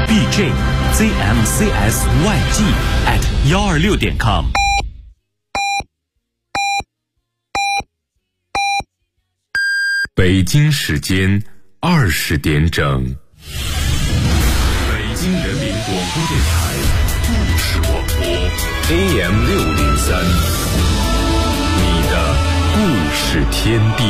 bjzmcsyg@126.com。 北京时间20点整，北京人民广播电台故事广播 AM603，你的故事天地。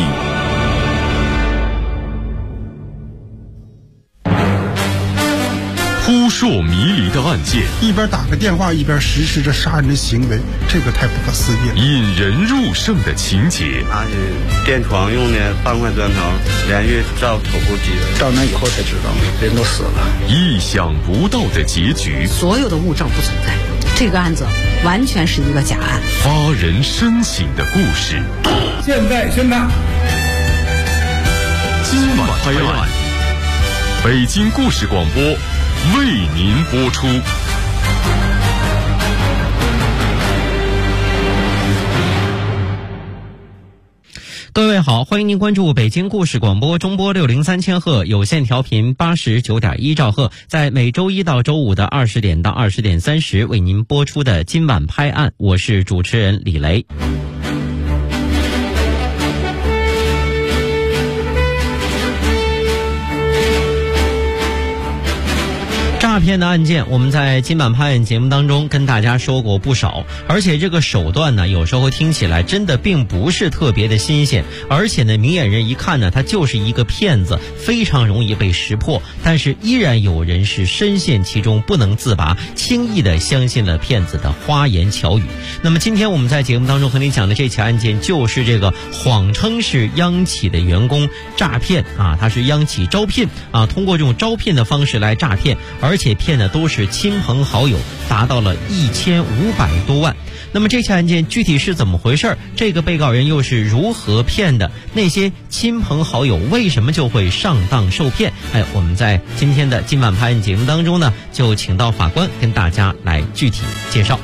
扑朔迷离的案件， 一边打个电话一边实施着杀人的行为，这个太不可思议了。 引人入胜的情节， 拿起电床用的半块砖头连续照头部击人， 到那以后才知道人都死了。 意想不到的结局， 所有的物证不存在，这个案子完全是一个假案。 发人深省的故事， 现在宣判， 今晚拍案，北京故事广播为您播出。 各位好，欢迎您关注北京故事广播中波603千赫有线调频89.1兆赫，在每周一到周五的20点到20点30为您播出的今晚拍案，我是主持人李雷。诈骗的案件，我们在今晚拍案节目当中跟大家说过不少，而且这个手段呢，有时候听起来真的并不是特别的新鲜，而且呢，明眼人一看呢，他就是一个骗子，非常容易被识破，但是依然有人是深陷其中不能自拔，轻易的相信了骗子的花言巧语。那么今天我们在节目当中和您讲的这起案件，就是这个谎称是央企的员工诈骗啊，他是央企招聘啊，通过这种招聘的方式来诈骗，而且骗的都是亲朋好友，达到了1500多万。那么这起案件具体是怎么回事？这个被告人又是如何骗的？那些亲朋好友为什么就会上当受骗？我们在今天的今晚拍案节目当中呢，就请到法官跟大家来具体介绍。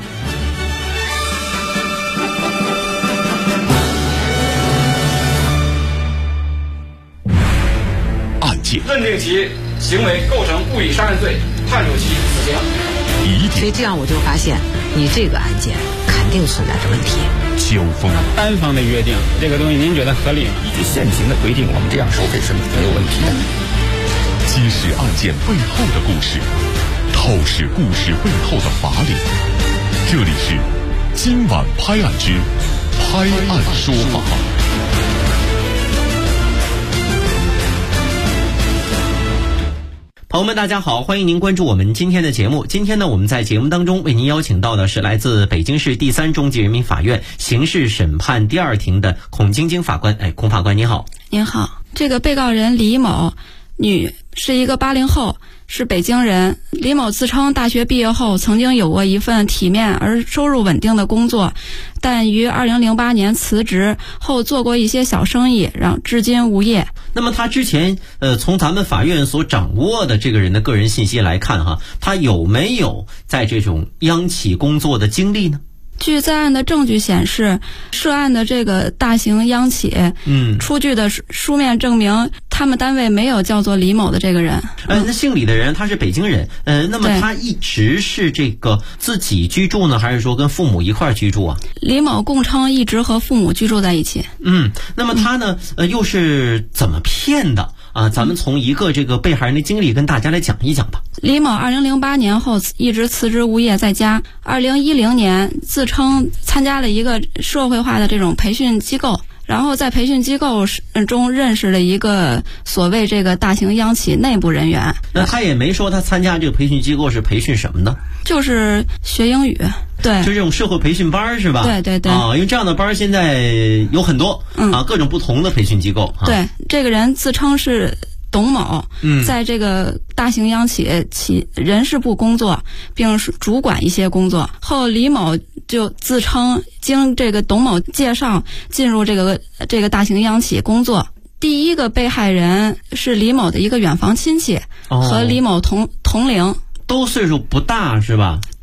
案件认定其行为构成故意杀人罪，判处其死刑。 所以这样我就发现，你这个案件肯定存在着问题。 交锋， 单方的约定，这个东西您觉得合理吗？ 依据现行的规定，我们这样收费是没有问题的。 揭示案件背后的故事，透视故事背后的法理。这里是今晚拍案之拍案说法。 朋友们大家好，欢迎您关注我们今天的节目。今天呢，我们在节目当中为您邀请到的是来自北京市第3中级人民法院刑事审判第2庭的孔晶晶法官。孔法官您好。 您好。这个被告人李某，女，是一个80后，是北京人。李某自称大学毕业后曾经有过一份体面而收入稳定的工作，但于2008年辞职后做过一些小生意，至今无业。 那么他之前从咱们法院所掌握的这个人的个人信息来看哈，他有没有在这种央企工作的经历呢？ 据在案的证据显示，涉案的这个大型央企，出具的书面证明，他们单位没有叫做李某的这个人。 那姓李的人他是北京人，那么他一直是这个自己居住呢，还是说跟父母一块居住啊？ 李某供称一直和父母居住在一起。 那么他呢，又是怎么骗的啊？咱们从一个这个被害人的经历跟大家来讲一讲吧。 李某2008年后一直辞职无业在家，2010年自称参加了一个社会化的这种培训机构，然后在培训机构中认识了一个所谓这个大型央企内部人员。 那他也没说他参加这个培训机构是培训什么呢？ 就是学英语。对， 就这种社会培训班是吧？ 对对对。 因为这样的班现在有很多，各种不同的培训机构。 对，这个人自称是董某，在这个大型央企人事部工作，并主管一些工作。后李某就自称经这个董某介绍进入这个大型央企工作。第一个被害人是李某的一个远房亲戚，和李某同龄。 都岁数不大是吧？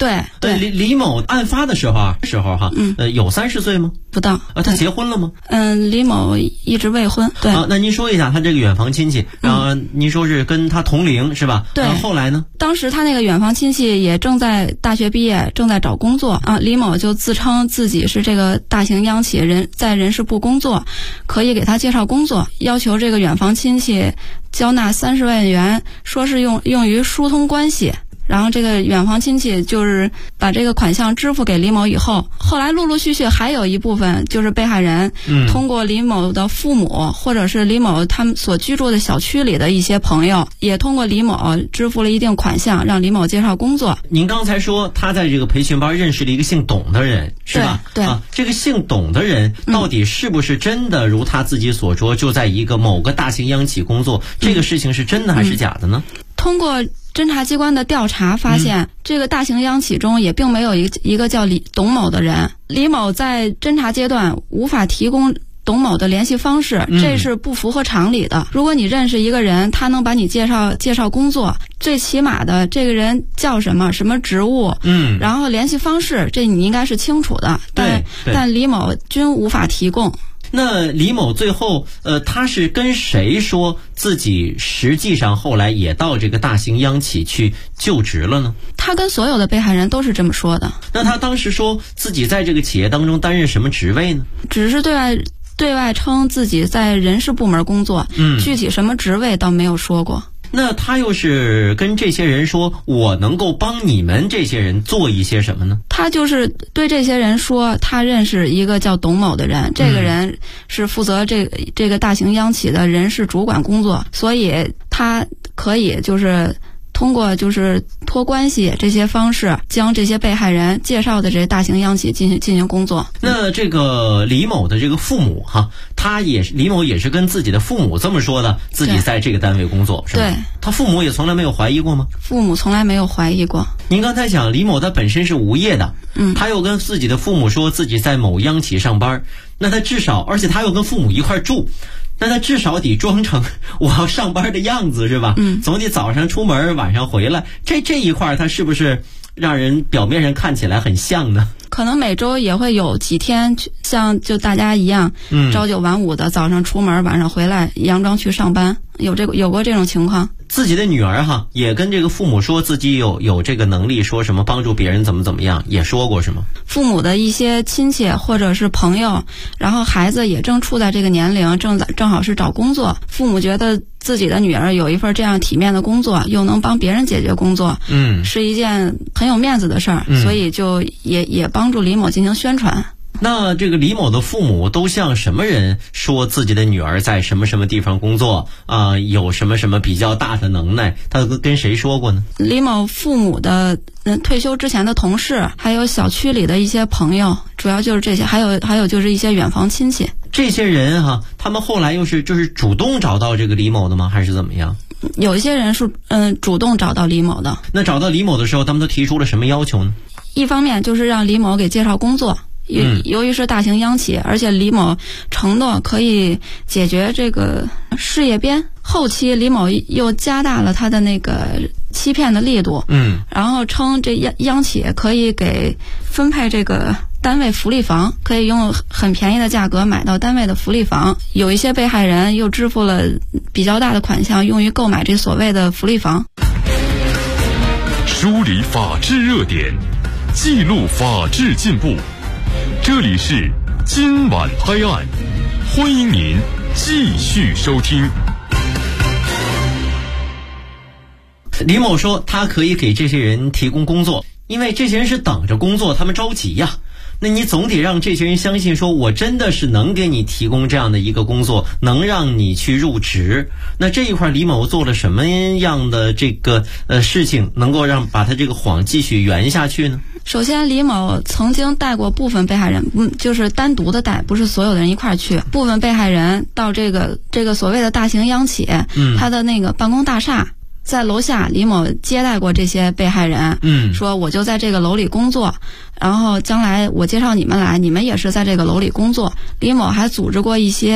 对。 李某案发的时候哈，有30岁吗？ 不到。 他结婚了吗？ 李某一直未婚。对。 那您说一下他这个远房亲戚，然后您说是跟他同龄是吧？ 对。 后来呢？ 当时他那个远房亲戚也正在大学毕业，正在找工作啊。李某就自称自己是这个大型央企在人事部工作，可以给他介绍工作，要求这个远房亲戚交纳30万元，说是用于疏通关系。然后这个远房亲戚就是把这个款项支付给李某以后，后来陆陆续续还有一部分就是被害人通过李某的父母或者是李某他们所居住的小区里的一些朋友，也通过李某支付了一定款项，让李某介绍工作。 您刚才说他在这个培训班认识了一个姓董的人，是吧？ 对。 这个姓董的人到底是不是真的如他自己所说，就在一个某个大型央企工作？这个事情是真的还是假的呢？ 通过侦查机关的调查发现，这个大型央企中也并没有一个叫董某的人。李某在侦查阶段无法提供董某的联系方式，这是不符合常理的。如果你认识一个人，他能把你介绍工作，最起码的这个人叫什么职务，然后联系方式，这你应该是清楚的。但李某均无法提供。 那李某最后他是跟谁说自己实际上后来也到这个大型央企去就职了呢？ 他跟所有的被害人都是这么说的。 那他当时说自己在这个企业当中担任什么职位呢？ 只是对外称自己在人事部门工作，具体什么职位倒没有说过。 那他又是跟这些人说我能够帮你们这些人做一些什么呢？ 他就是对这些人说他认识一个叫董某的人，这个人是负责这个大型央企的人事主管工作，所以他可以就是通过就是托关系这些方式，将这些被害人介绍的这大型央企进行工作。 那这个李某的这个父母哈，李某也是跟自己的父母这么说的，自己在这个单位工作，是吧？对。他父母也从来没有怀疑过吗？ 父母从来没有怀疑过。 您刚才讲李某他本身是无业的，他又跟自己的父母说自己在某央企上班，那他至少，而且他又跟父母一块住，那他至少得装成我要上班的样子，是吧？总得早上出门晚上回来，这一块他是不是让人表面上看起来很像呢？ 可能每周也会有几天像就大家一样，朝9晚5的，早上出门晚上回来，佯装去上班，有过这种情况。 自己的女儿哈也跟这个父母说自己有这个能力，说什么帮助别人怎么样，也说过是吗？ 父母的一些亲戚或者是朋友，然后孩子也正处在这个年龄，正好是找工作，父母觉得自己的女儿有一份这样体面的工作，又能帮别人解决工作，是一件很有面子的事儿，所以就也帮助李某进行宣传。 那这个李某的父母都向什么人说自己的女儿在什么地方工作有什么比较大的能耐？他跟谁说过呢？ 李某父母的退休之前的同事，还有小区里的一些朋友，主要就是这些，还有就是一些远房亲戚。 这些人哈，他们后来又是就是主动找到这个李某的吗？还是怎么样？ 有一些人是主动找到李某的。 那找到李某的时候，他们都提出了什么要求呢？ 一方面就是让李某给介绍工作。由于是大型央企，而且李某承诺可以解决这个事业编，后期李某又加大了他的那个欺骗的力度，然后称这央企可以给分配这个单位福利房，可以用很便宜的价格买到单位的福利房。有一些被害人又支付了比较大的款项，用于购买这所谓的福利房。 梳理法治热点，记录法治进步。这里是今晚拍案，欢迎您继续收听。 李某说他可以给这些人提供工作，因为这些人是等着工作，他们着急呀。那你总得让这些人相信说我真的是能给你提供这样的一个工作，能让你去入职。那这一块李某做了什么样的这个事情能够把他这个谎继续圆下去呢？ 首先，李某曾经带过部分被害人，就是单独的带，不是所有的人一块儿去。部分被害人到这个所谓的大型央企，他的那个办公大厦，在楼下，李某接待过这些被害人，说我就在这个楼里工作，然后将来我介绍你们来，你们也是在这个楼里工作。李某还组织过一些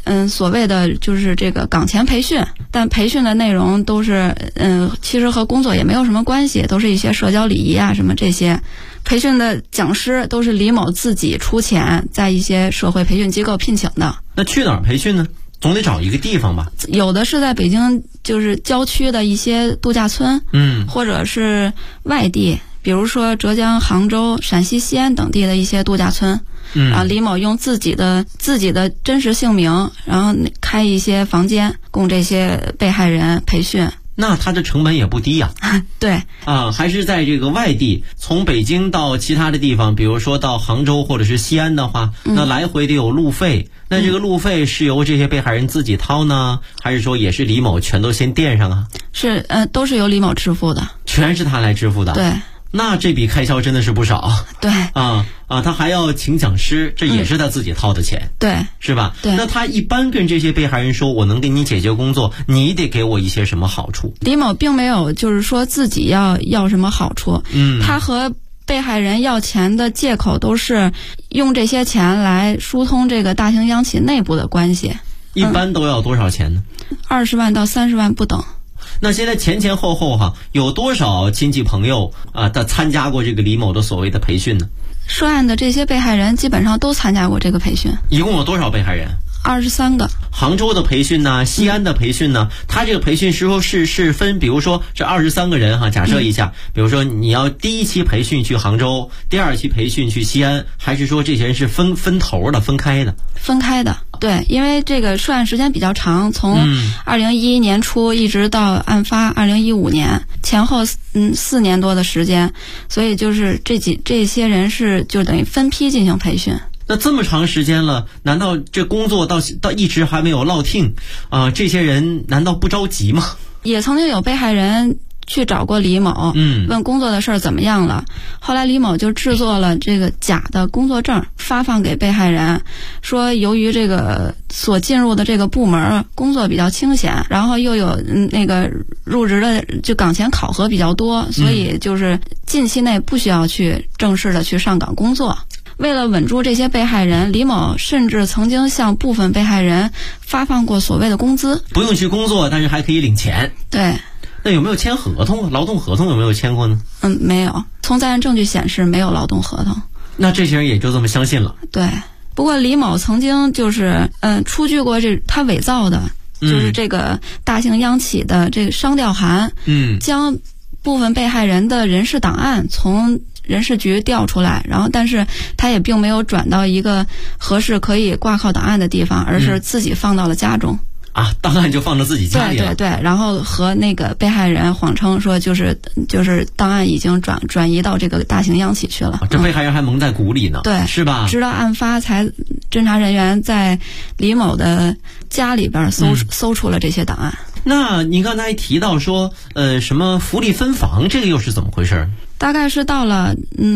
所谓的就是这个岗前培训，但培训的内容都是其实和工作也没有什么关系，都是一些社交礼仪啊什么这些。培训的讲师都是李某自己出钱在一些社会培训机构聘请的。 那去哪儿培训呢？总得找一个地方吧。 有的是在北京就是郊区的一些度假村，或者是外地，比如说浙江杭州、陕西西安等地的一些度假村。李某用自己的真实姓名，然后开一些房间供这些被害人培训。 那它的成本也不低呀。 对还是在这个外地，从北京到其他的地方，比如说到杭州或者是西安的话，那来回得有路费。那这个路费是由这些被害人自己掏呢，还是说也是李某全都先垫上啊？ 是都是由李某支付的， 全是他来支付的。 对。 那这笔开销真的是不少。 对他还要请讲师，这也是他自己掏的钱。 对， 是吧？ 对。 那他一般跟这些被害人说，我能给你解决工作，你得给我一些什么好处？ 李某并没有就是说自己要什么好处。他和被害人要钱的借口都是用这些钱来疏通这个大型央企内部的关系。 一般都要多少钱呢 ？20万到30万不等。 那现在前后有多少亲戚朋友他参加过这个李某的所谓的培训呢？ 涉案的这些被害人基本上都参加过这个培训。 一共有多少被害人 ？23个。 杭州的培训呢，西安的培训呢，他这个培训时候是分，比如说这23个人假设一下，比如说你要第一期培训去杭州，第二期培训去西安，还是说这些人是分头的、分开的？ 分开的，对，因为这个涉案时间比较长，从2011年初一直到案发2015年前后4年多的时间，所以就是这些人是就等于分批进行培训。 那这么长时间了，难道这工作到一直还没有落听这些人难道不着急吗？ 也曾经有被害人去找过李某，问工作的事儿怎么样了。后来李某就制作了这个假的工作证，发放给被害人，说由于这个所进入的这个部门工作比较清闲，然后又有那个入职的就岗前考核比较多，所以就是近期内不需要去正式的去上岗工作。为了稳住这些被害人，李某甚至曾经向部分被害人发放过所谓的工资， 不用去工作，但是还可以领钱。 对。 那有没有签合同？劳动合同有没有签过呢？ 没有，从在案证据显示没有劳动合同。 那这些人也就这么相信了。 对，不过李某曾经就是出具过他伪造的，就是这个大型央企的这个商调函，将部分被害人的人事档案从人事局调出来，然后但是他也并没有转到一个合适可以挂靠档案的地方，而是自己放到了家中。 档案就放到自己家里了。 对，然后和那个被害人谎称说就是档案已经转移到这个大型央企去了。 这被害人还蒙在鼓里呢。 对， 是吧？ 直到案发才侦查人员在李某的家里边搜出了这些档案。 那您刚才提到说什么福利分房，这个又是怎么回事？ 大概是到了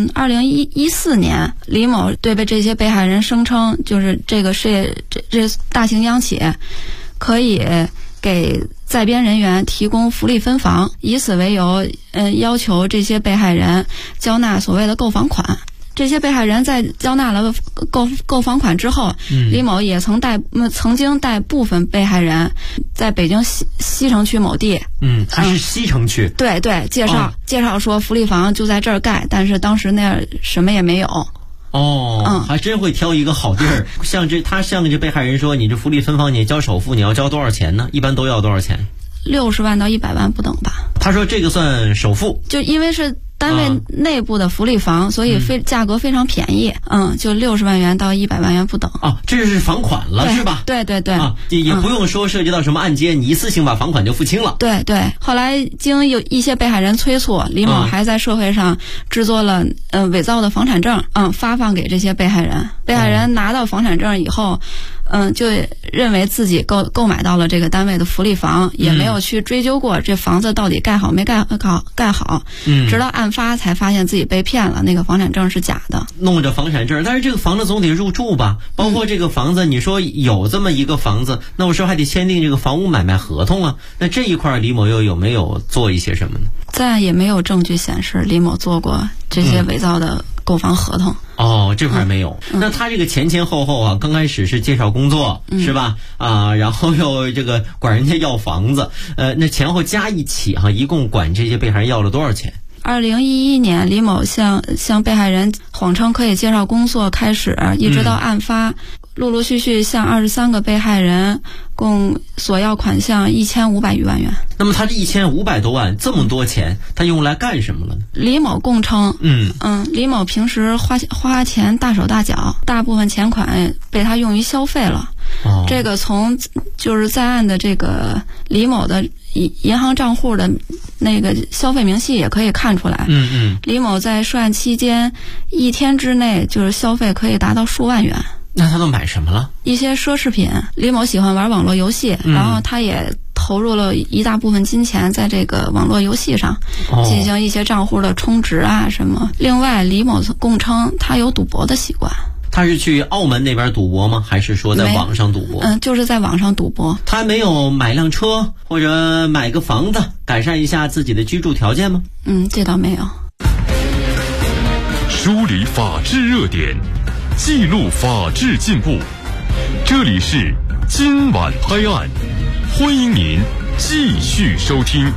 2014年，李某对这些被害人声称，就是这个这大型央企可以给在编人员提供福利分房，以此为由要求这些被害人交纳所谓的购房款。这些被害人在交纳了购房款之后，李某也曾经带部分被害人在北京西城区某地， 还是西城区？ 对，介绍说福利房就在这儿盖，但是当时那什么也没有。 还真会挑一个好地儿。向这被害人说，你这福利分房你交首付，你要交多少钱呢？一般都要多少钱 ？60万到100万不等吧。 他说这个算首付， 就因为是单位内部的福利房，所以价格非常便宜，就60万元到100万元不等。 这是房款了，是吧？ 对， 也不用说涉及到什么按揭，你一次性把房款就付清了。 对，后来经有一些被害人催促，李某还在社会上制作了伪造的房产证，发放给这些被害人。被害人拿到房产证以后，就认为自己购买到了这个单位的福利房，也没有去追究过这房子到底盖好没盖好，直到案发才发现自己被骗了，那个房产证是假的。 弄着房产证，但是这个房子总得入住吧？包括这个房子，你说有这么一个房子，那我说还得签订这个房屋买卖合同啊。那这一块李某又有没有做一些什么呢？ 在案也没有证据显示李某做过这些伪造的购房合同。 哦，这块没有。那他这个前前后后啊，刚开始是介绍工作，是吧？然后又这个管人家要房子，那前后加一起哈，一共管这些被害人要了多少钱 ？2011年，李某向被害人谎称可以介绍工作开始，一直到案发，陆陆续续向23个被害人共索要款项1500余万元。 那么他这1500多万这么多钱，他用来干什么了呢？ 李某供称，李某平时花钱大手大脚，大部分钱款被他用于消费了。这个从就是在案的这个李某的银行账户的那个消费明细也可以看出来。李某在涉案期间1天之内就是消费可以达到数万元。 那他都买什么了？ 一些奢侈品。李某喜欢玩网络游戏，然后他也投入了一大部分金钱在这个网络游戏上，进行一些账户的充值啊什么。另外，李某供称他有赌博的习惯。 他是去澳门那边赌博吗？还是说在网上赌博？ 就是在网上赌博。 他没有买辆车或者买个房子，改善一下自己的居住条件吗？ 这倒没有。 梳理法治热点，记录法治进步。这里是今晚拍案，欢迎您继续收听。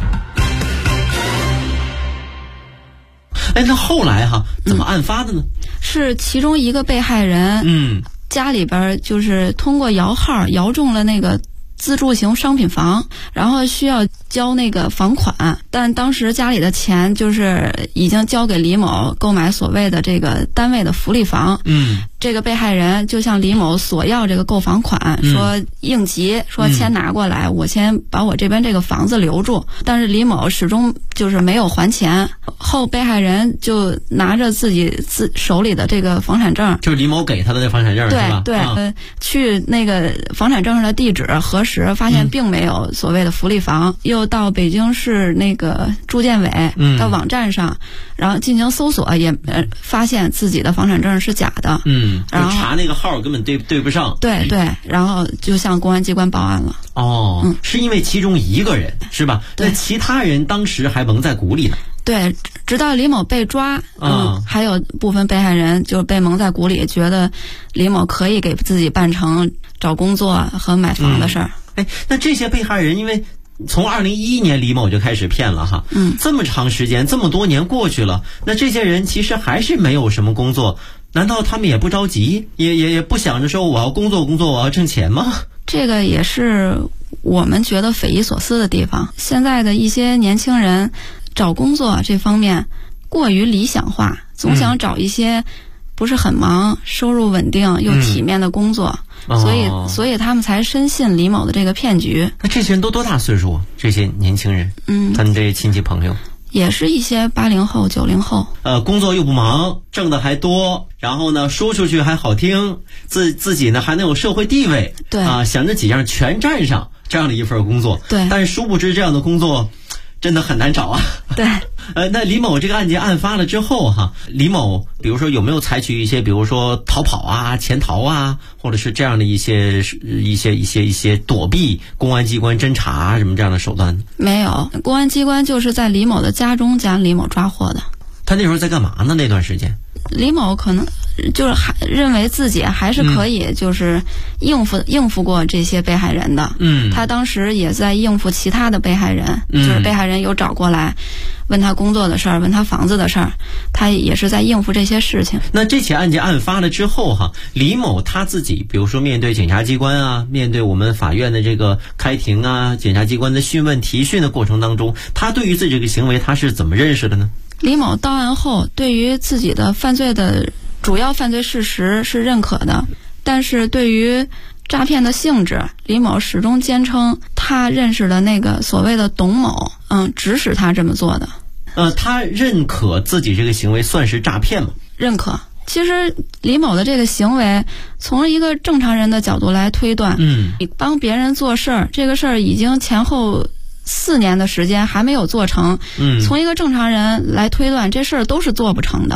那后来怎么案发的呢？ 是其中一个被害人，家里边就是通过摇号摇中了那个自住型商品房，然后需要交那个房款，但当时家里的钱就是已经交给李某购买所谓的这个单位的福利房。这个被害人就向李某索要这个购房款，说应急，说钱拿过来，我先把我这边这个房子留住。但是李某始终就是没有还钱。后被害人就拿着自己手里的这个房产证， 就是李某给他的那房产证，是吧？ 对，去那个房产证上的地址核实，发现并没有所谓的福利房，又到北京市那个住建委的网站上，然后进行搜索，也发现自己的房产证是假的。 然后查那个号根本对不上。 对，然后就向公安机关报案了。 是因为其中一个人是吧？那其他人当时还蒙在鼓里呢。 对，直到李某被抓，还有部分被害人就被蒙在鼓里，觉得李某可以给自己办成找工作和买房的事儿。 那这些被害人因为从2011年李某就开始骗了这么长时间，这么多年过去了，那这些人其实还是没有什么工作，难道他们也不着急，也不想着说我要工作，我要挣钱吗？ 这个也是我们觉得匪夷所思的地方。现在的一些年轻人找工作这方面过于理想化，总想找一些不是很忙、收入稳定又体面的工作，所以他们才深信李某的这个骗局。 那这些人都多大岁数啊？这些年轻人，他们这些亲戚朋友也是一些80后、90后。 工作又不忙，挣的还多，然后呢说出去还好听，自己呢还能有社会地位， 对想着几样全占上这样的一份工作。 对， 但是殊不知这样的工作真的很难找啊。 对。 那李某这个案件案发了之后李某比如说有没有采取一些比如说逃跑啊、潜逃啊，或者是这样的一些躲避公安机关侦查什么这样的手段？没有，公安机关就是在李某的家中将李某抓获的。 他那时候在干嘛呢？那段时间李某可能就是还认为自己还是可以就是应付过这些被害人的。他当时也在应付其他的被害人，就是被害人有找过来问他工作的事儿，问他房子的事儿，他也是在应付这些事情。 那这起案件案发了之后李某他自己比如说面对检察机关啊，面对我们法院的这个开庭啊，检察机关的讯问提讯的过程当中，他对于自己这个行为他是怎么认识的呢？ 李某到案后对于自己的犯罪的主要犯罪事实是认可的，但是对于诈骗的性质，李某始终坚称他认识的那个所谓的董某指使他这么做的。 他认可自己这个行为算是诈骗吗？ 认可。其实李某的这个行为从一个正常人的角度来推断，你帮别人做事儿，这个事儿已经前后4年的时间还没有做成，从一个正常人来推断，这事儿都是做不成的。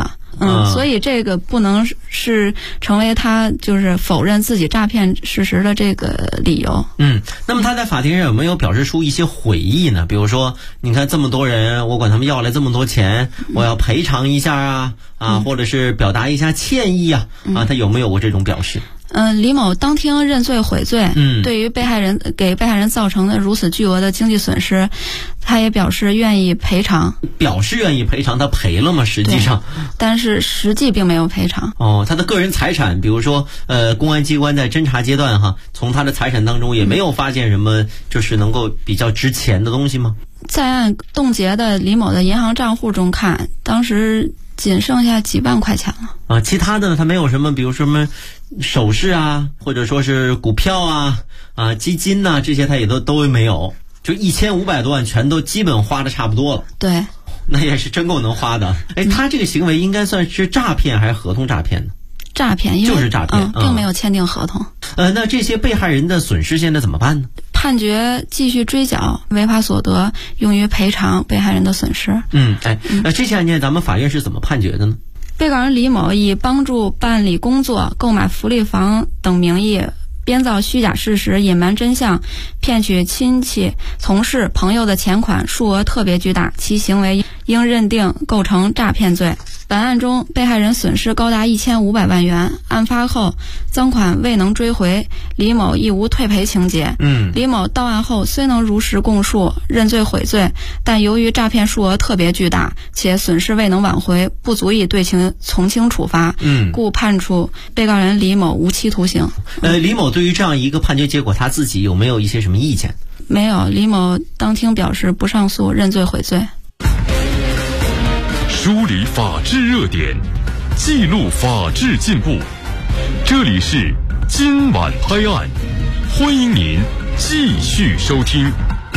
所以这个不能是成为他就是否认自己诈骗事实的这个理由。 那么他在法庭上有没有表示出一些悔意呢？比如说，你看这么多人，我管他们要来这么多钱，我要赔偿一下或者是表达一下歉意他有没有过这种表示？ 李某当庭认罪悔罪，对于给被害人造成的如此巨额的经济损失，他也表示愿意赔偿。 他赔了吗？实际上， 但是实际并没有赔偿。 他的个人财产，比如说公安机关在侦查阶段从他的财产当中也没有发现什么就是能够比较值钱的东西吗？ 在按冻结的李某的银行账户中看，当时仅剩下几万块钱了。 其他的呢，他没有什么，比如什么首饰或者说是股票基金这些他也都没有，就1500多万全都基本花的差不多了。 对， 那也是真够能花的。他这个行为应该算是诈骗还是合同诈骗呢？ 诈骗，因为就是诈骗， 并没有签订合同。 那这些被害人的损失现在怎么办呢？ 判决继续追缴违法所得，用于赔偿被害人的损失。 这些案件咱们法院是怎么判决的呢？ 被告人李某以帮助办理工作、购买福利房等名义编造虚假事实，隐瞒真相，骗取亲戚、同事、朋友的钱款，数额特别巨大，其行为应认定构成诈骗罪。本案中，被害人损失高达1500万元，案发后赃款未能追回，李某亦无退赔情节。李某到案后虽能如实供述、认罪悔罪，但由于诈骗数额特别巨大，且损失未能挽回，不足以对其从轻处罚，故判处被告人李某无期徒刑。 李某对于这样一个判决结果，他自己有没有一些什么意见？ 没有，李某当庭表示不上诉，认罪悔罪。 梳理法治热点，记录法治进步。这里是今晚拍案，欢迎您继续收听。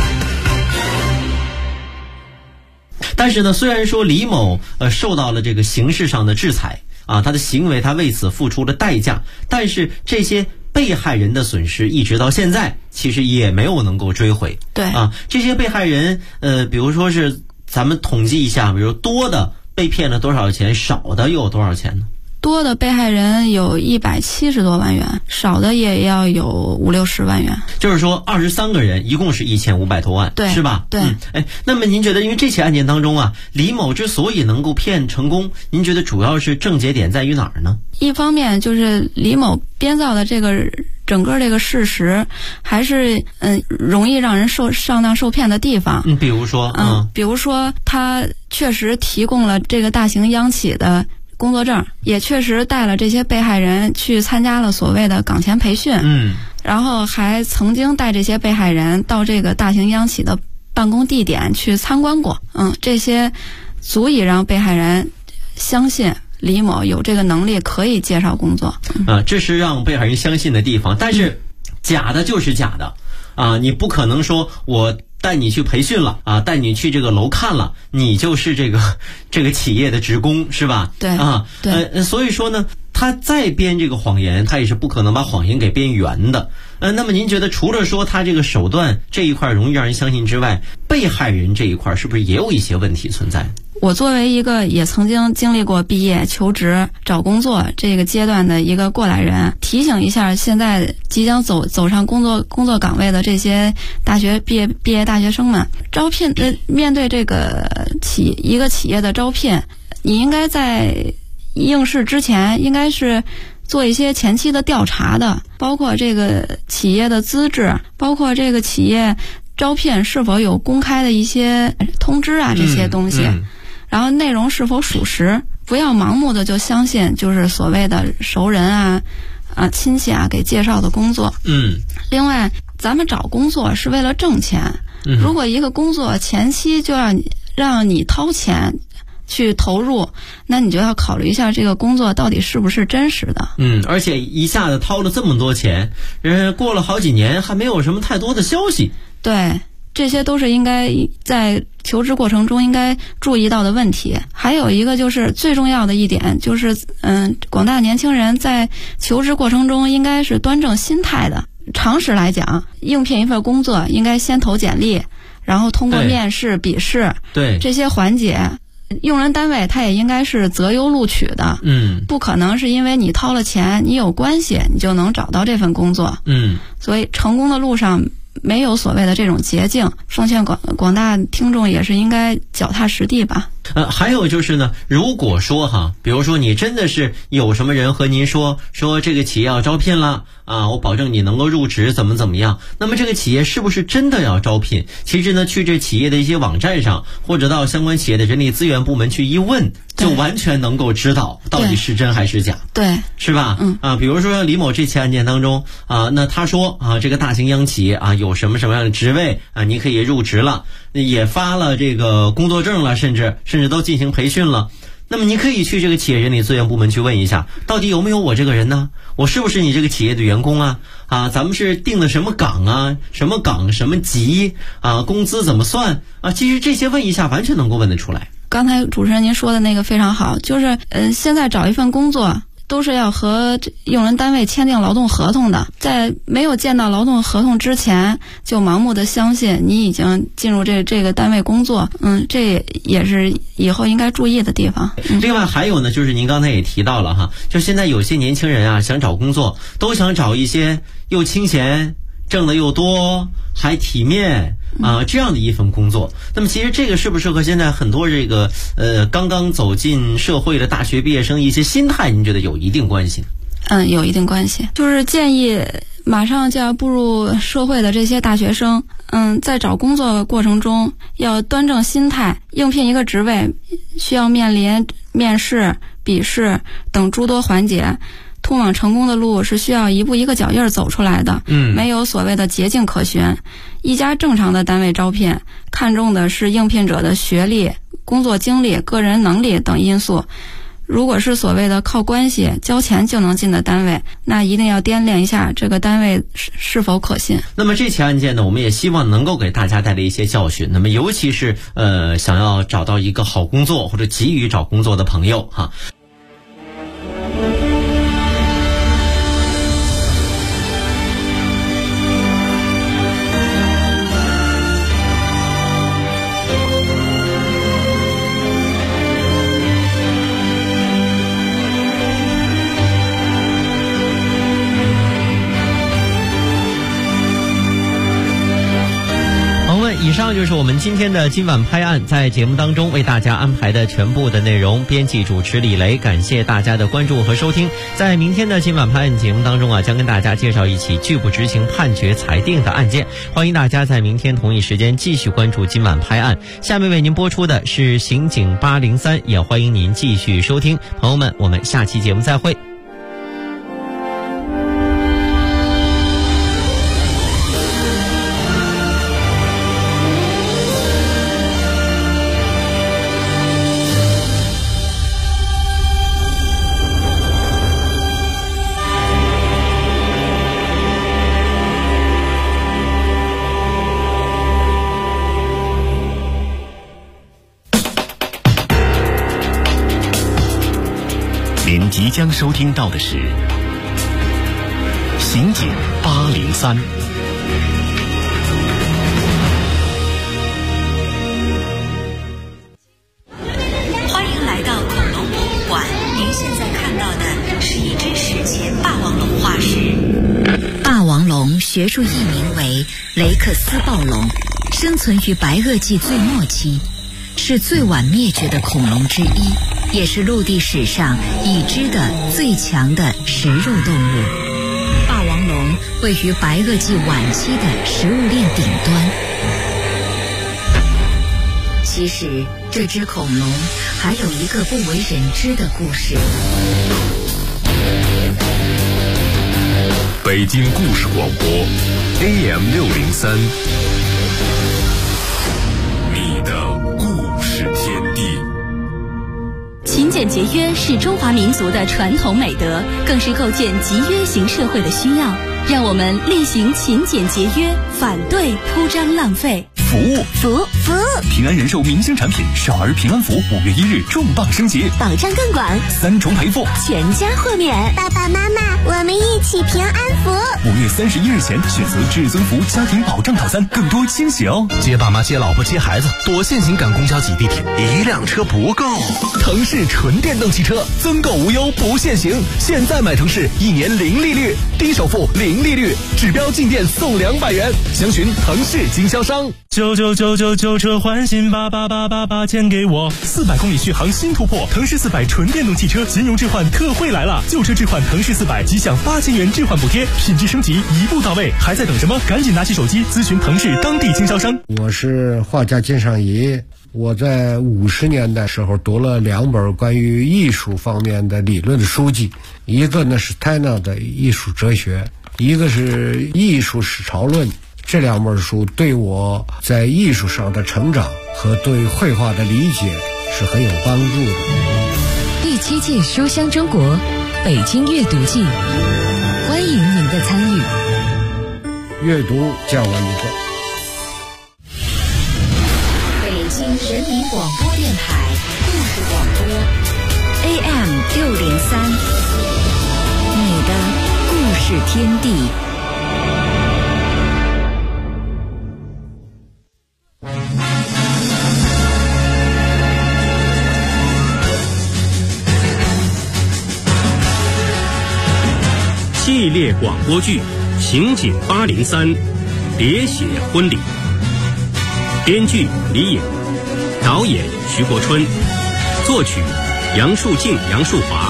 但是呢，虽然说李某受到了这个刑事上的制裁他的行为他为此付出了代价，但是这些被害人的损失一直到现在其实也没有能够追回。 对这些被害人比如说是咱们统计一下，比如多的被骗了多少钱，少的又有多少钱呢？ 多的被害人有170多万元，少的也要有50-60万元。 就是说23个人一共是1500多万， 对， 是吧？ 对。 那么您觉得因为这起案件当中李某之所以能够骗成功，您觉得主要是症结点在于哪儿呢？ 一方面就是李某编造的这个整个这个事实还是容易让人上当受骗的地方。 比如说他确实提供了这个大型央企的工作证，也确实带了这些被害人去参加了所谓的岗前培训，然后还曾经带这些被害人到这个大型央企的办公地点去参观过，这些足以让被害人相信李某有这个能力可以介绍工作。这是让被害人相信的地方，但是假的就是假的你不可能说我带你去培训了带你去这个楼看了，你就是这个企业的职工，是吧？ 对对。 所以说呢，他再编这个谎言，他也是不可能把谎言给编圆的。那么您觉得除了说他这个手段这一块容易让人相信之外，被害人这一块是不是也有一些问题存在？ 我作为一个也曾经经历过毕业、求职、找工作这个阶段的一个过来人，提醒一下现在即将走上工作岗位的这些大学毕业大学生们，招聘面对这个一个企业的招聘，你应该在应试之前应该是做一些前期的调查的，包括这个企业的资质，包括这个企业招聘是否有公开的一些通知这些东西，然后内容是否属实，不要盲目的就相信就是所谓的熟人亲戚给介绍的工作。另外咱们找工作是为了挣钱，如果一个工作前期就让你掏钱去投入，那你就要考虑一下这个工作到底是不是真实的。 而且一下子掏了这么多钱，过了好几年还没有什么太多的消息。 对，这些都是应该在求职过程中应该注意到的问题。还有一个就是最重要的一点就是广大年轻人在求职过程中应该是端正心态的。常识来讲，应聘一份工作应该先投简历，然后通过面试、笔试， 对这些环节用人单位他也应该是择优录取的，不可能是因为你掏了钱，你有关系，你就能找到这份工作，所以成功的路上没有所谓的这种捷径，奉劝广大听众也是应该脚踏实地吧。 还有就是呢，如果说比如说你真的是有什么人和您说这个企业要招聘了啊，我保证你能够入职怎么样，那么这个企业是不是真的要招聘？其实呢，去这企业的一些网站上，或者到相关企业的人力资源部门去一问，就完全能够知道到底是真还是假， 对， 是吧？比如说李某这起案件当中啊，那他说啊，这个大型央企业啊有什么样的职位啊，你可以入职了，也发了这个工作证了，甚至都进行培训了。那么你可以去这个企业人力资源部门去问一下，到底有没有我这个人呢？我是不是你这个企业的员工啊？咱们是定的什么岗啊？什么岗什么级啊？工资怎么算啊？其实这些问一下完全能够问得出来。 刚才主持人您说的那个非常好，就是现在找一份工作都是要和用人单位签订劳动合同的，在没有见到劳动合同之前就盲目的相信你已经进入这个单位工作，这也是以后应该注意的地方。 另外还有呢，就是您刚才也提到了就现在有些年轻人啊，想找工作都想找一些又清闲挣的又多还体面这样的一份工作。那么其实这个是不是和现在很多这个刚刚走进社会的大学毕业生一些心态，您觉得有一定关系？ 有一定关系，就是建议马上就要步入社会的这些大学生，在找工作过程中要端正心态。应聘一个职位需要面临面试、笔试等诸多环节，通往成功的路是需要一步一个脚印走出来的，没有所谓的捷径可循。一家正常的单位招聘看重的是应聘者的学历、工作经历、个人能力等因素。如果是所谓的靠关系交钱就能进的单位，那一定要掂量一下这个单位是否可信。 那么这起案件呢，我们也希望能够给大家带来一些教训。那么尤其是想要找到一个好工作或者急于找工作的朋友以上就是我们今天的今晚拍案，在节目当中为大家安排的全部的内容。编辑主持李雷，感谢大家的关注和收听。在明天的今晚拍案节目当中将跟大家介绍一起拒不执行判决裁定的案件。欢迎大家在明天同一时间继续关注今晚拍案。下面为您播出的是刑警803，也欢迎您继续收听。朋友们，我们下期节目再会。 您即将收听到的是刑警803。 欢迎来到恐龙博物馆，您现在看到的是一只史前霸王龙化石。霸王龙学术译名为雷克斯暴龙，生存于白垩纪最末期，是最晚灭绝的恐龙之一，也是陆地史上已知的最强的食肉动物。霸王龙位于白垩纪晚期的食物链顶端。其实这只恐龙还有一个不为人知的故事。 北京故事广播 AM603，你的故事天地。 勤俭节约是中华民族的传统美德，更是构建集约型社会的需要。让我们厉行勤俭节约，反对铺张浪费。 福。平安人寿明星产品少儿平安福5月1日重磅升级， 保障更广 ，3重赔付， 全家豁免。 爸爸妈妈，我们一起平安福。 5月31日前选择至尊福家庭保障套餐，更多惊喜哦！ 接爸妈、接老婆、接孩子，多限行赶公交挤地铁， 一辆车不够。 腾势纯电动汽车，增购无忧不限行。现在买腾势，1年0利率，低首付0利率，指标进店送200元。详询腾势经销商。 旧车换新，88888钱给我。 400公里续航新突破，腾势400纯电动汽车金融置换特惠来了！旧车置换腾势400，即享8000元置换补贴，品质升级一步到位，还在等什么？赶紧拿起手机咨询腾势当地经销商。 我是画家金尚仪，我在50年代时候读了2本关于艺术方面的理论的书籍，一个呢是泰纳的艺术哲学，一个是艺术史潮论。这2本书对我在艺术上的成长和对绘画的理解是很有帮助的。 第7届书香中国北京阅读季，欢迎您的参与。 阅读教完一个。 北京人民广播电台故事广播 AM603，你的故事天地。 系列广播剧《刑警803》，喋血婚礼。编剧李颖，导演徐国春，作曲杨树静、杨树华。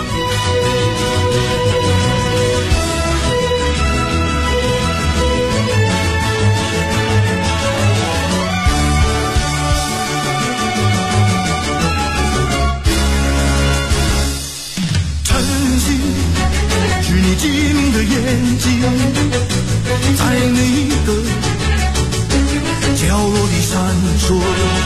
机灵的眼睛，在每个角落里闪烁。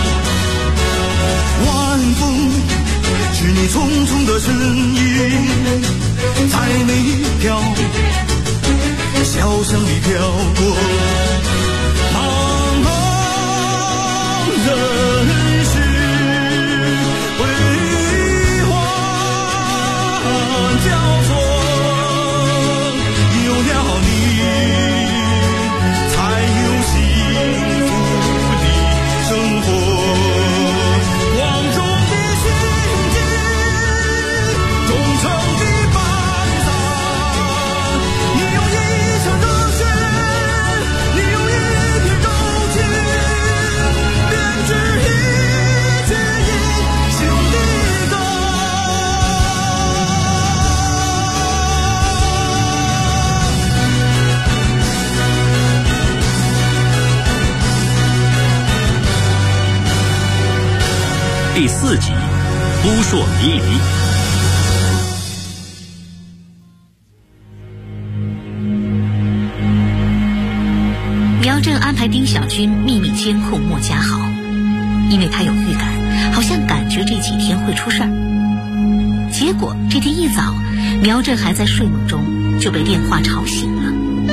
晚风是你匆匆的身影，在每一条小巷里飘过。茫茫人世辉煌交错。有了你，才有幸福的生活。光中的心境，忠诚的伴洒。你有一腔热血，你有一片柔情，编织一曲英雄的歌。 第4集，扑朔迷离。 苗正安排丁小军秘密监控莫家豪，因为他有预感，好像感觉这几天会出事儿。结果这天一早，苗正还在睡梦中就被电话吵醒了。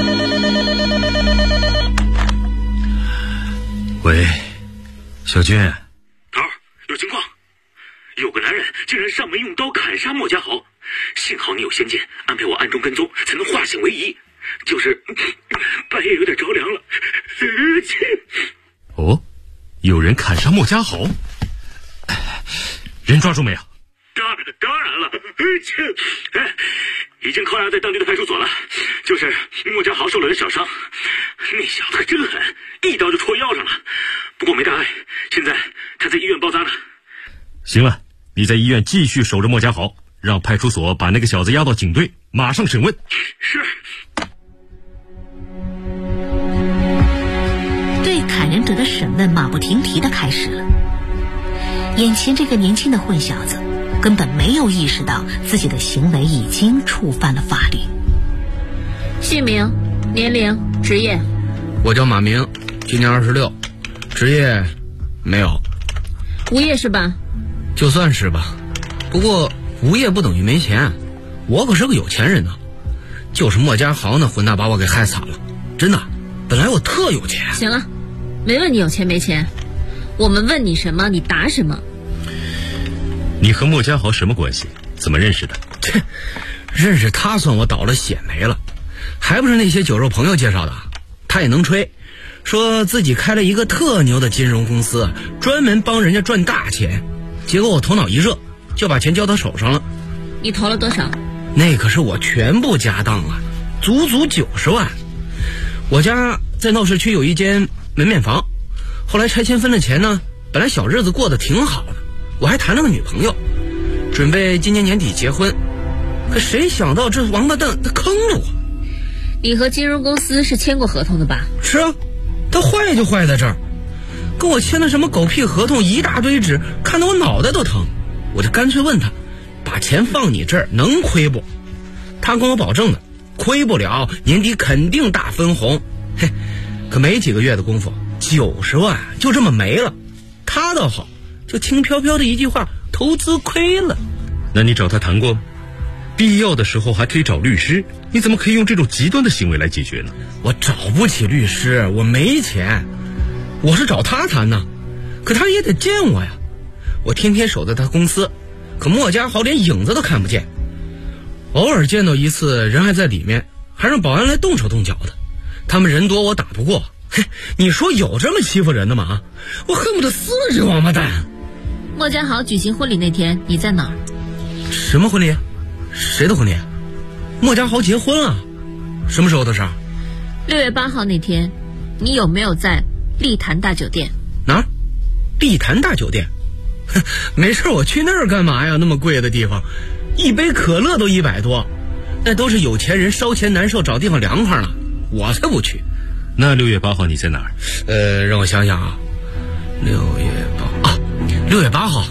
喂，小军。 有情况，有个男人竟然上门用刀砍杀莫家豪，幸好你有先见，安排我暗中跟踪，才能化险为夷。就是半夜有点着凉了。 哦，有人砍杀莫家豪，人抓住没有？ 当然了，已经扣押在当地的派出所了。就是莫家豪受了点小伤，那小子可真狠，一刀就戳腰上了。不过没大碍，现在他在医院包扎呢。 行了，你在医院继续守着莫家豪，让派出所把那个小子押到警队，马上审问。 是。 对砍人者的审问马不停蹄地开始了。眼前这个年轻的混小子根本没有意识到自己的行为已经触犯了法律。 姓名、年龄、职业。 我叫马明，今年26，职业没有。 无业是吧？ 就算是吧，不过无业不等于没钱，我可是个有钱人呢。就是莫家豪那混蛋把我给害惨了，真的，本来我特有钱。 行了， 没问你有钱没钱，我们问你什么你答什么。 你和莫家豪什么关系？怎么认识的？ 认识他算我倒了血霉了，还不是那些酒肉朋友介绍的。他也能吹，说自己开了一个特牛的金融公司，专门帮人家赚大钱。结果我头脑一热，就把钱交到手上了。 你投了多少？ 那可是我全部家当啊，足足90万。我家在闹市区有一间门面房，后来拆迁分了钱呢，本来小日子过得挺好的，我还谈了个女朋友，准备今年年底结婚。可谁想到这王八蛋他坑了我。 你和金融公司是签过合同的吧？ 是啊，他坏就坏在这儿，跟我签的什么狗屁合同，一大堆纸，看得我脑袋都疼。我就干脆问他，把钱放你这儿能亏不？他跟我保证的，亏不了，年底肯定大分红。嘿，可没几个月的功夫，90万就这么没了。他倒好，就轻飘飘的一句话，投资亏了。 那你找他谈过吗？必要的时候还可以找律师，你怎么可以用这种极端的行为来解决呢？ 我找不起律师，我没钱，我是找他谈呢，可他也得见我呀。我天天守在他公司，可莫家豪连影子都看不见，偶尔见到一次，人还在里面，还让保安来动手动脚的。他们人多，我打不过。嘿，你说有这么欺负人的吗？我恨不得撕了这王八蛋。 莫家豪举行婚礼那天你在哪儿？ 什么婚礼？谁的婚礼？莫家豪结婚了。什么时候的事？6 月8号那天，你有没有在丽潭大酒店？ 哪儿？丽潭大酒店？没事，我去那儿干嘛呀？那么贵的地方，一杯可乐都100多，那都是有钱人烧钱难受，找地方凉快了，我才不去。 那6月8号你在哪儿？ 让我想想啊，6月8号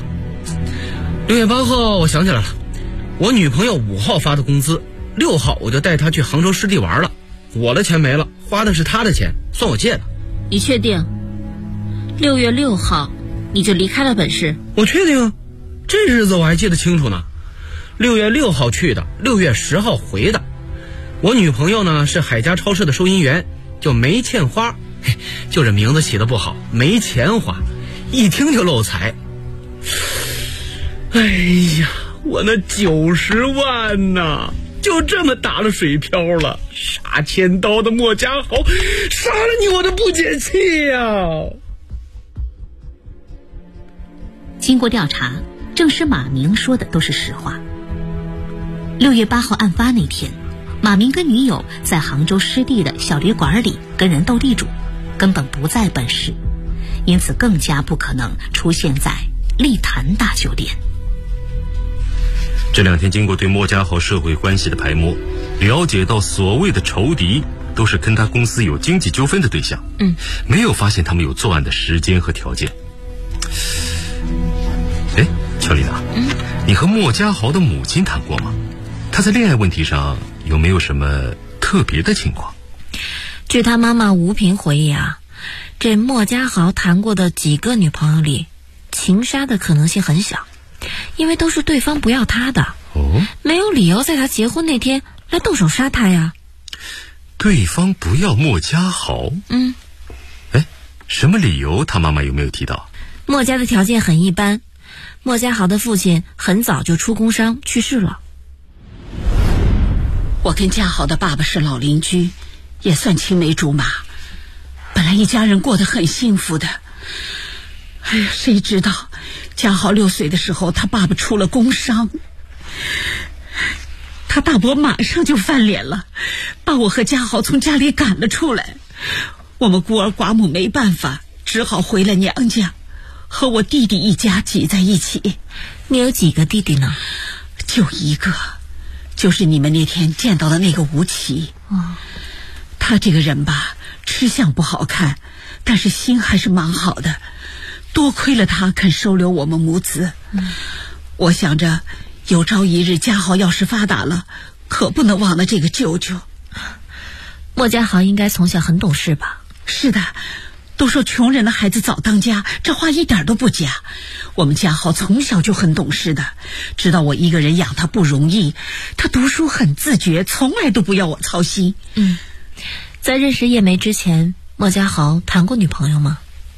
，6月8号我想起来了，我女朋友5号发的工资，6号我就带她去杭州湿地玩了，我的钱没了，花的是她的钱，算我借的。 你确定6月6号你就离开了本市？ 我确定啊，这日子我还记得清楚呢。6月6号去的，6月10号回的。我女朋友呢是海家超市的收银员，就没欠花，就这名字起得不好，没钱花，一听就漏财。哎呀，我那90万呐，就这么打了水漂了。杀千刀的莫家豪，杀了你我都不解气呀！ 经过调查，证实马明说的都是实话。6月8号案发那天，马明跟女友在杭州湿地的小旅馆里跟人斗地主，根本不在本市，因此更加不可能出现在丽潭大酒店。 这2天经过对莫家豪社会关系的排摸，了解到所谓的仇敌都是跟他公司有经济纠纷的对象，没有发现他们有作案的时间和条件。哎，乔丽娜，你和莫家豪的母亲谈过吗？他在恋爱问题上有没有什么特别的情况？ 据他妈妈吴萍回忆啊，这莫家豪谈过的几个女朋友里，情杀的可能性很小，因为都是对方不要他的，没有理由在他结婚那天来动手杀他呀。 对方不要莫家豪？哎，什么理由？他妈妈有没有提到？ 莫家的条件很一般，莫家豪的父亲很早就出工伤去世了。 我跟家豪的爸爸是老邻居，也算青梅竹马，本来一家人过得很幸福的。哎呀，谁知道家豪6岁的时候，他爸爸出了工伤，他大伯马上就翻脸了，把我和家豪从家里赶了出来。我们孤儿寡母没办法，只好回了娘家，和我弟弟一家挤在一起。 你有几个弟弟呢？ 就一个，就是你们那天见到的那个吴奇。他这个人吧，吃相不好看，但是心还是蛮好的，多亏了他肯收留我们母子。我想着有朝一日家豪要是发达了，可不能忘了这个舅舅。 莫家豪应该从小很懂事吧？ 是的，都说穷人的孩子早当家，这话一点都不假。我们家豪从小就很懂事的，知道我一个人养他不容易，他读书很自觉，从来都不要我操心。 在认识叶梅之前，莫家豪谈过女朋友吗？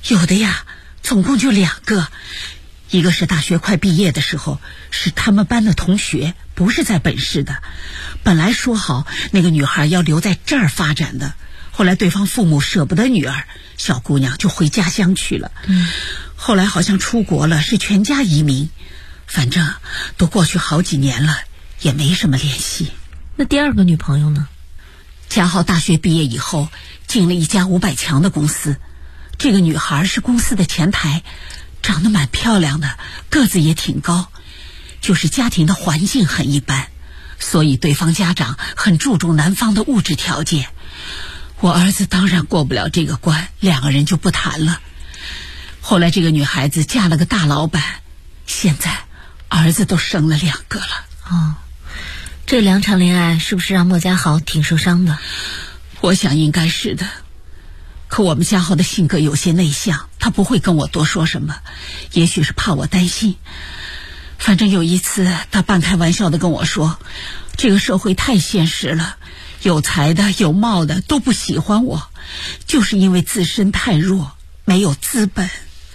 有的呀，总共就2个。一个是大学快毕业的时候，是他们班的同学，不是在本市的。本来说好那个女孩要留在这儿发展的，后来对方父母舍不得女儿，小姑娘就回家乡去了。后来好像出国了，是全家移民。反正都过去好几年了，也没什么联系。 那第2个女朋友呢？ 嘉豪大学毕业以后进了一家500强的公司，这个女孩是公司的前台，长得蛮漂亮的，个子也挺高，就是家庭的环境很一般，所以对方家长很注重男方的物质条件。我儿子当然过不了这个关，2个人就不谈了。后来这个女孩子嫁了个大老板，现在儿子都生了2个了。 这2场恋爱是不是让莫家豪挺受伤的？ 我想应该是的。可我们家豪的性格有些内向，他不会跟我多说什么，也许是怕我担心。反正有一次他半开玩笑的跟我说，这个社会太现实了，有才的有貌的都不喜欢我，就是因为自身太弱，没有资本。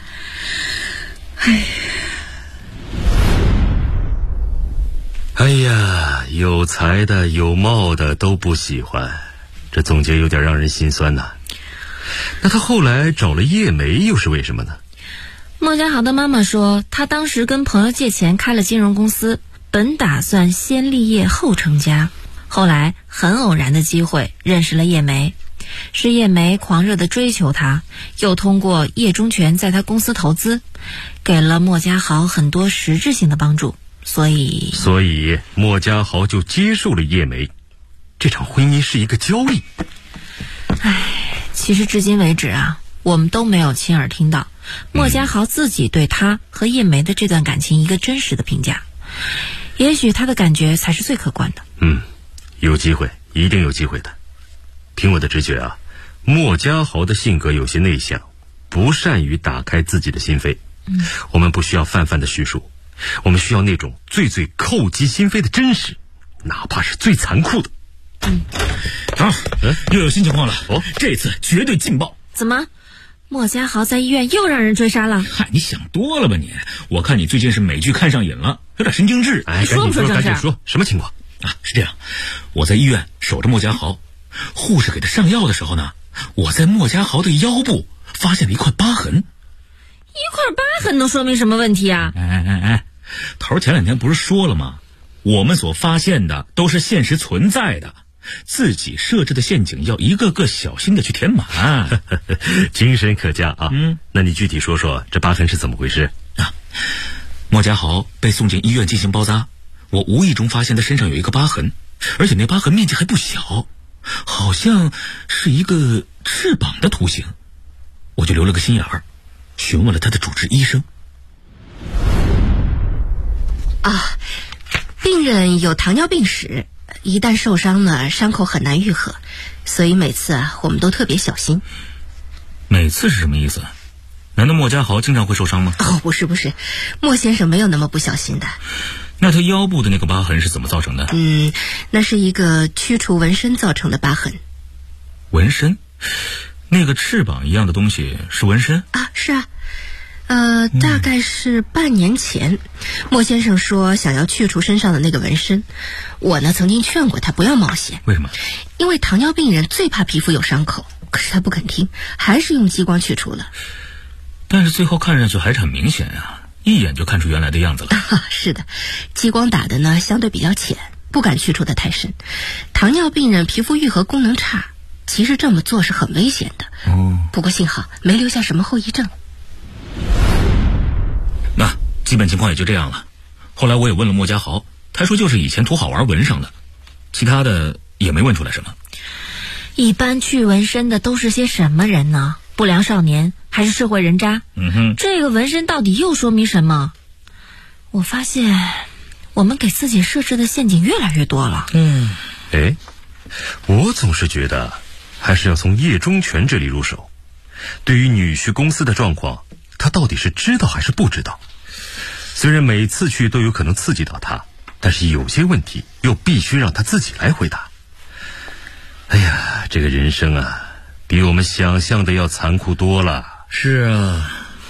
哎呀，有才的有貌的都不喜欢，这总结有点让人心酸呐。那他后来找了叶梅又是为什么呢？ 莫家豪的妈妈说，他当时跟朋友借钱开了金融公司，本打算先立业后成家，后来很偶然的机会认识了叶梅，是叶梅狂热的追求他，又通过叶中权在他公司投资，给了莫家豪很多实质性的帮助，所以莫家豪就接受了叶梅。这场婚姻是一个交易。 其实至今为止啊，我们都没有亲耳听到莫家豪自己对他和叶梅的这段感情一个真实的评价。也许他的感觉才是最可观的。 有机会，一定有机会的。凭我的直觉啊，莫家豪的性格有些内向，不善于打开自己的心扉。我们不需要泛泛的叙述，我们需要那种最叩击心扉的真实，哪怕是最残酷的。 又有新情况了。这次绝对劲爆。 怎么？莫家豪在医院又让人追杀了？ 你想多了吧你？我看你最近是美剧看上瘾了，有点神经质。 你说不说正事？ 赶紧说，什么情况？ 是这样，我在医院守着莫家豪，护士给他上药的时候呢，我在莫家豪的腰部发现了一块疤痕。 一块疤痕能说明什么问题啊？ 头前2天不是说了吗？我们所发现的都是现实存在的，自己设置的陷阱要一个个小心的去填满。 精神可嘉啊。那你具体说说这疤痕是怎么回事啊？莫家豪被送进医院进行包扎，我无意中发现他身上有一个疤痕，而且那疤痕面积还不小，好像是一个翅膀的图形。我就留了个心眼儿，询问了他的主治医生。 病人有糖尿病史，一旦受伤呢，伤口很难愈合，所以每次我们都特别小心。 每次是什么意思？难道莫家豪经常会受伤吗？ 不是，莫先生没有那么不小心的。 那他腰部的那个疤痕是怎么造成的？ 那是一个驱除纹身造成的疤痕。 纹身？那个翅膀一样的东西是纹身？ 是啊。大概是半年前，莫先生说想要去除身上的那个纹身，我呢曾经劝过他不要冒险。 为什么？ 因为糖尿病人最怕皮肤有伤口，可是他不肯听，还是用激光去除了。 但是最后看上去还是很明显啊，一眼就看出原来的样子了。 是的，激光打的呢相对比较浅，不敢去除的太深。糖尿病人皮肤愈合功能差，其实这么做是很危险的。不过幸好没留下什么后遗症。 那基本情况也就这样了。后来我也问了莫家豪，他说就是以前图好玩纹上的，其他的也没问出来什么。 一般去纹身的都是些什么人呢？不良少年还是社会人渣？这个纹身到底又说明什么？我发现我们给自己设置的陷阱越来越多了。 我总是觉得还是要从叶中权这里入手。对于女婿公司的状况，他到底是知道还是不知道？虽然每次去都有可能刺激到他，但是有些问题又必须让他自己来回答。这个人生啊，比我们想象的要残酷多了。 是啊。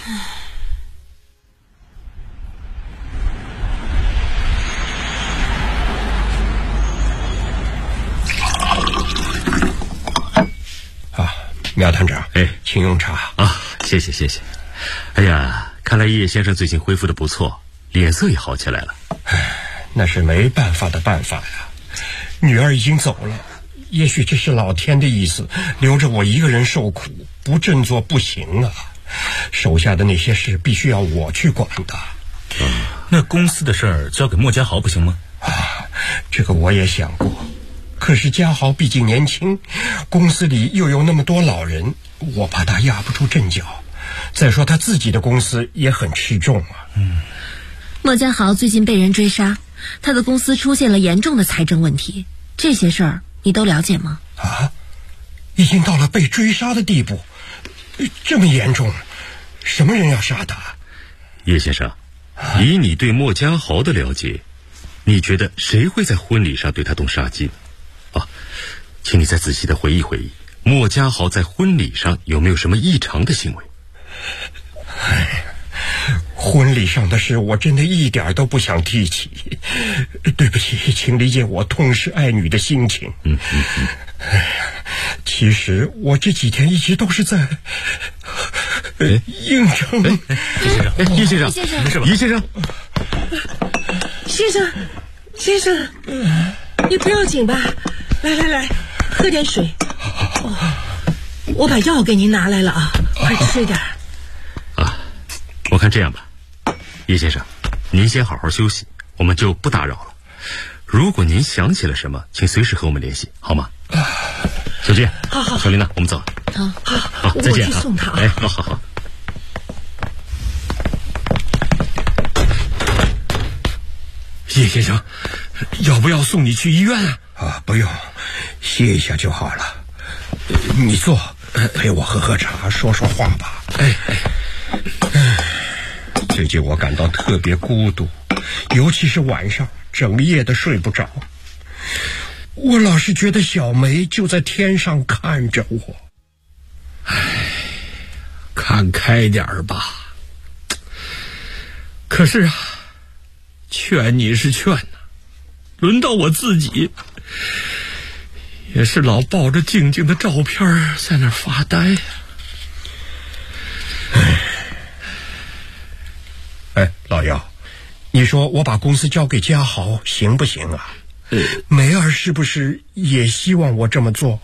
苗探长，请用茶啊，谢谢谢谢。哎呀，看来叶先生最近恢复的不错，脸色也好起来了。 那是没办法的办法呀，女儿已经走了，也许这是老天的意思，留着我一个人受苦，不振作不行啊。手下的那些事必须要我去管的。 那公司的事儿交给莫家豪不行吗？ 这个我也想过。可是家豪毕竟年轻，公司里又有那么多老人，我怕他压不住阵脚。再说他自己的公司也很吃重啊。 莫家豪最近被人追杀，他的公司出现了严重的财政问题，这些事儿你都了解吗？ 已经到了被追杀的地步，这么严重，什么人要杀他？ 叶先生，以你对莫家豪的了解，你觉得谁会在婚礼上对他动杀机呢？请你再仔细的回忆回忆，莫家豪在婚礼上有没有什么异常的行为？ 婚礼上的事我真的一点都不想提起，对不起，请理解我痛失爱女的心情。其实我这几天一直都是在应征。 叶先生，没事吧？叶先生， 先生，你不要紧吧？来，喝点水。我把药给您拿来了啊，快吃点。 我看这样吧，叶先生，您先好好休息，我们就不打扰了。如果您想起了什么，请随时和我们联系，好吗？小金， 好， 小琳娜，我们走。好，再见啊！ 我去送他。 好。 叶先生，要不要送你去医院啊？不用，歇一下就好了。你坐，陪我喝茶，说说话吧。最近我感到特别孤独，尤其是晚上，整夜的睡不着。我老是觉得小梅就在天上看着我。 看开点儿吧。可是啊，劝你是劝呐，轮到我自己，也是老抱着静静的照片在那儿发呆呀。 老姚，你说我把公司交给家豪行不行啊？梅儿是不是也希望我这么做？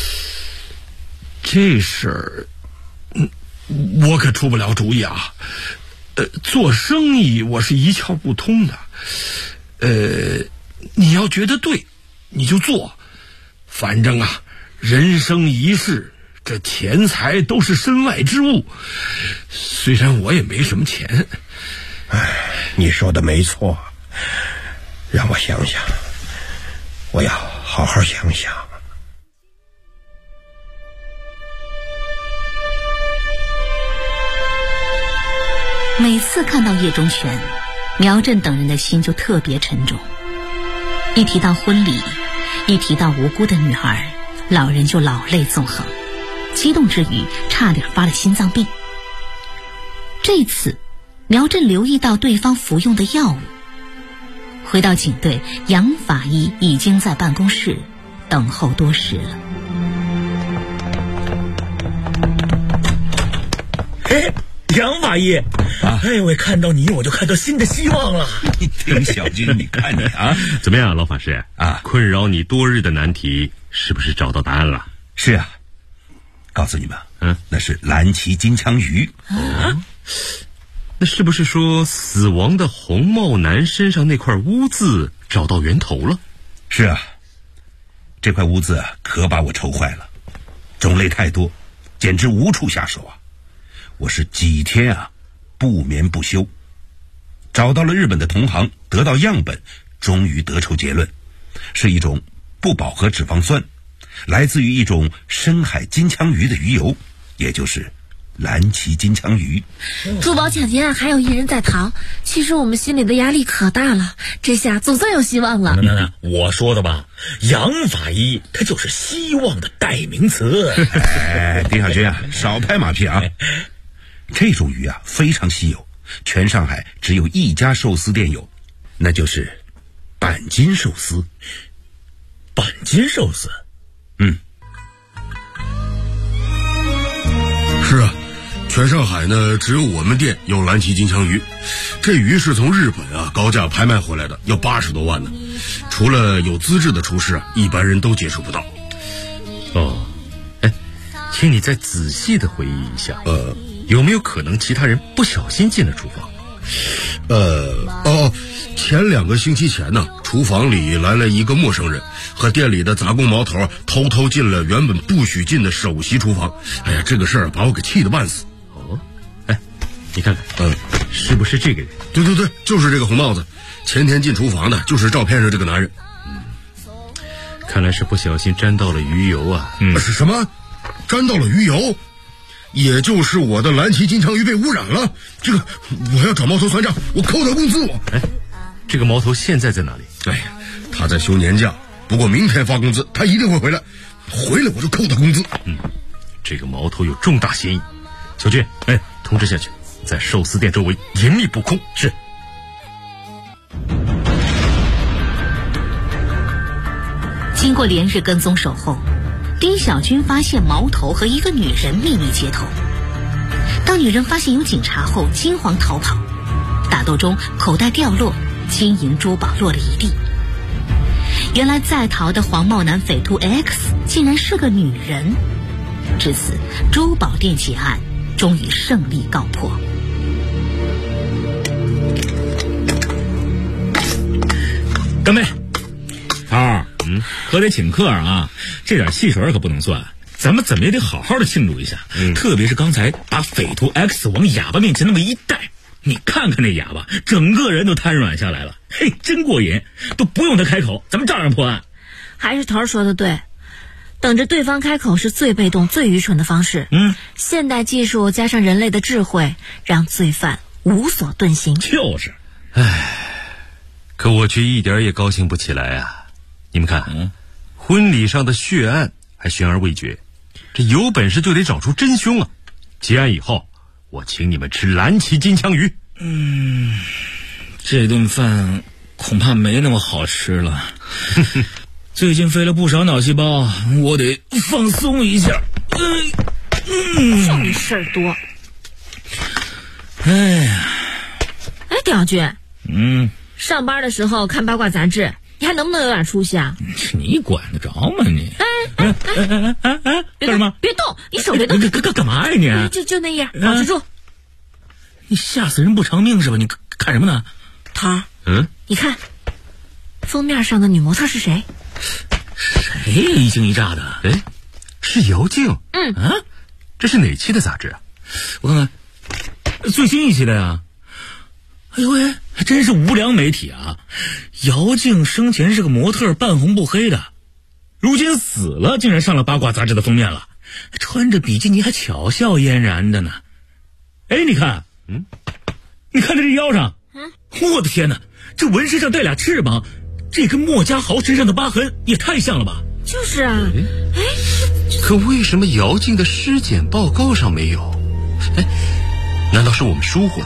这事儿，我可出不了主意啊。做生意我是一窍不通的。你要觉得对，你就做。反正啊，人生一世，这钱财都是身外之物。虽然我也没什么钱。 你说的没错，让我想想，我要好好想想。 每次看到叶中全，苗振等人的心就特别沉重。一提到婚礼，一提到无辜的女儿，老人就老泪纵横，激动之余差点发了心脏病。这次苗振留意到对方服用的药物。回到警队，杨法医已经在办公室等候多时了。 杨法医，我看到你，我就看到新的希望了。 丁小军，你看你啊，怎么样，老法师啊？困扰你多日的难题，是不是找到答案了？ 是啊，告诉你们，那是蓝鳍金枪鱼。 那是不是说死亡的红帽男身上那块污渍找到源头了？ 是啊，这块污渍可把我愁坏了，种类太多，简直无处下手啊！我是几天不眠不休，找到了日本的同行，得到样本，终于得出结论，是一种不饱和脂肪酸，来自于一种深海金枪鱼的鱼油，也就是蓝鳍金枪鱼。 珠宝抢劫案还有一人在逃，其实我们心里的压力可大了，这下总算有希望了。 我说的吧，杨法医他就是希望的代名词。 丁小军少拍马屁啊！ 这种鱼啊非常稀有，全上海只有一家寿司店有，那就是板筋寿司。 板筋寿司？ 是啊，全上海呢只有我们店有蓝鳍金枪鱼，这鱼是从日本啊高价拍卖回来的，要80多万呢。除了有资质的厨师啊，一般人都接触不到。 哦，请你再仔细的回忆一下，有没有可能其他人不小心进了厨房？ 前2个星期前呢，厨房里来了一个陌生人，和店里的杂工毛头偷偷进了原本不许进的首席厨房。哎呀，这个事儿把我给气得半死。 哦，你看看，是不是这个人？ 对，就是这个红帽子。前天进厨房的就是照片上这个男人。 看来是不小心沾到了鱼油啊。 是什么？沾到了鱼油？也就是我的蓝鳍金枪鱼被污染了。这个我要找毛头算账，我扣他工资。 这个毛头现在在哪里？ 他在休年假，不过明天发工资，他一定会回来。回来我就扣他工资。 这个毛头有重大嫌疑。小俊，通知下去，在寿司店周围严密布控。是。 经过连日跟踪守候，丁小军发现毛头和一个女人秘密接头。当女人发现有警察后，惊慌逃跑。打斗中口袋掉落，金银珠宝落了一地。原来在逃的黄帽男匪徒 X 竟然是个女人。至此，珠宝店劫案终于胜利告破。 干杯！涛，可得请客啊！这点汽水可不能算，咱们怎么也得好好的庆祝一下。特别是刚才把匪徒 X 往哑巴面前那么一带，你看看那哑巴，整个人都瘫软下来了。嘿，真过瘾，都不用他开口，咱们照样破案。 还是头说的对，等着对方开口是最被动、最愚蠢的方式。现代技术加上人类的智慧，让罪犯无所遁形。 就是， 可我却一点也高兴不起来啊！你们看，婚礼上的血案还悬而未决，这有本事就得找出真凶啊！结案以后，我请你们吃蓝鳍金枪鱼。 这顿饭恐怕没那么好吃了。最近费了不少脑细胞，我得放松一下。 就你事儿多。丁小军，上班的时候看八卦杂志，你还能不能有点出息啊？ 你管得着吗你？干什么？ 别动，你手别动。 干嘛呀你？ 就那样，保持住。 你吓死人不偿命是吧？你看什么呢？ 他，你看，封面上的女模特是谁？ 谁一惊一乍的？ 是姚静。这是哪期的杂志啊？ 我看看，最新一期的呀。哎呦喂，还真是无良媒体啊！姚静生前是个模特，半红不黑的，如今死了，竟然上了八卦杂志的封面了，穿着比基尼还巧笑嫣然的呢。你看，你看这腰上，我的天哪，这纹身上带俩翅膀，这跟莫家豪身上的疤痕也太像了吧？ 就是啊。 可为什么姚静的尸检报告上没有？难道是我们疏忽了？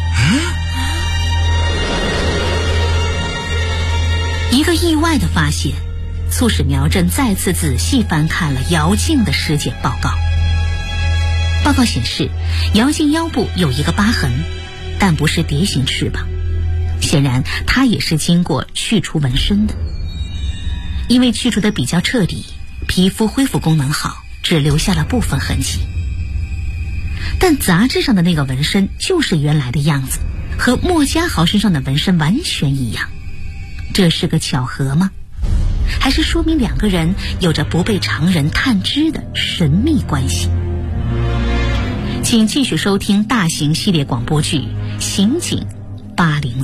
一个意外的发现，促使苗振再次仔细翻看了姚静的尸检报告。报告显示，姚静腰部有一个疤痕，但不是蝶形翅膀，显然她也是经过去除纹身的。因为去除的比较彻底，皮肤恢复功能好，只留下了部分痕迹。但杂志上的那个纹身就是原来的样子，和莫家豪身上的纹身完全一样。这是个巧合吗？还是说明两个人有着不被常人探知的神秘关系？请继续收听大型系列广播剧《刑警803》。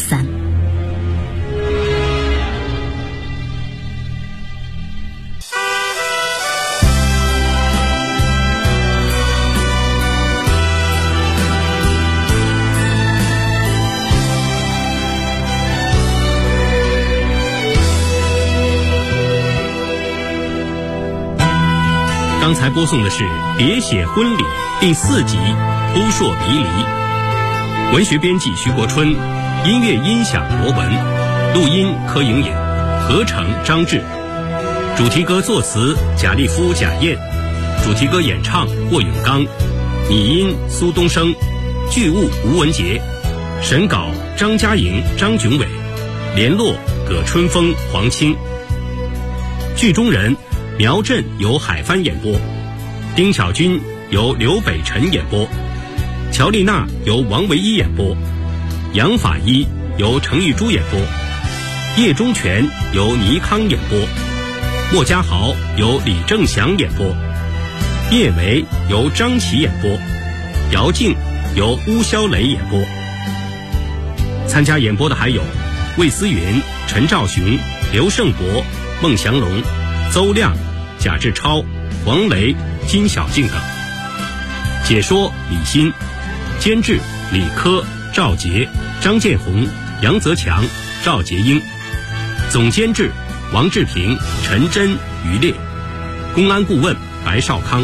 刚才播送的是《喋血婚礼》第4集《 扑朔迷离。文学编辑徐国春，音乐音响罗文，录音柯莹莹，合成张志。主题歌作词贾立夫、贾燕，主题歌演唱霍永刚，拟音苏东升，剧务吴文杰，审稿张嘉莹、张炯伟，联络葛春风、黄青。剧中人苗振由海帆演播，丁巧君由刘北辰演播，乔丽娜由王维一演播，杨法医由程玉珠演播，叶忠全由倪康演播，莫家豪由李正祥演播，叶维由张琪演播，姚静由巫潇磊演播。参加演播的还有魏思云、陈兆雄、刘胜博、孟祥龙、邹亮、贾志超、黄雷、金小静等。解说李欣，监制李科、赵杰、张建红、杨泽强、赵杰英，总监制王志平、陈真、于烈，公安顾问白少康。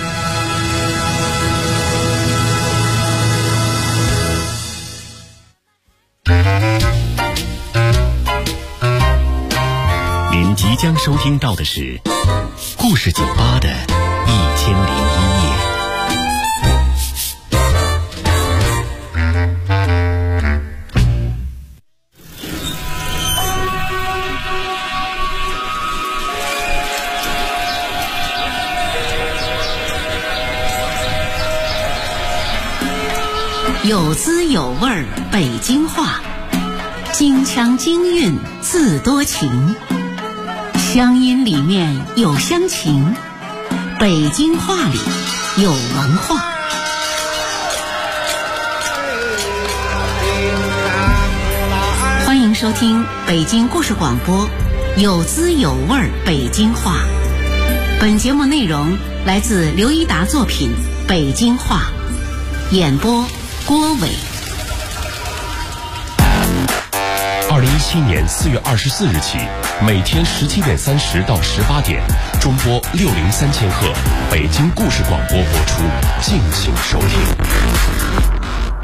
您即将收听到的是故事酒吧的1001夜。 有滋有味儿北京话，京腔京韵自多情，乡音里面有乡情，北京话里有文化。欢迎收听北京故事广播有滋有味儿北京话。本节目内容来自刘一达作品《北京话》，演播郭伟。 2017年4月24日起，每天17点30到18点，中波603千赫，北京故事广播播出，敬请收听。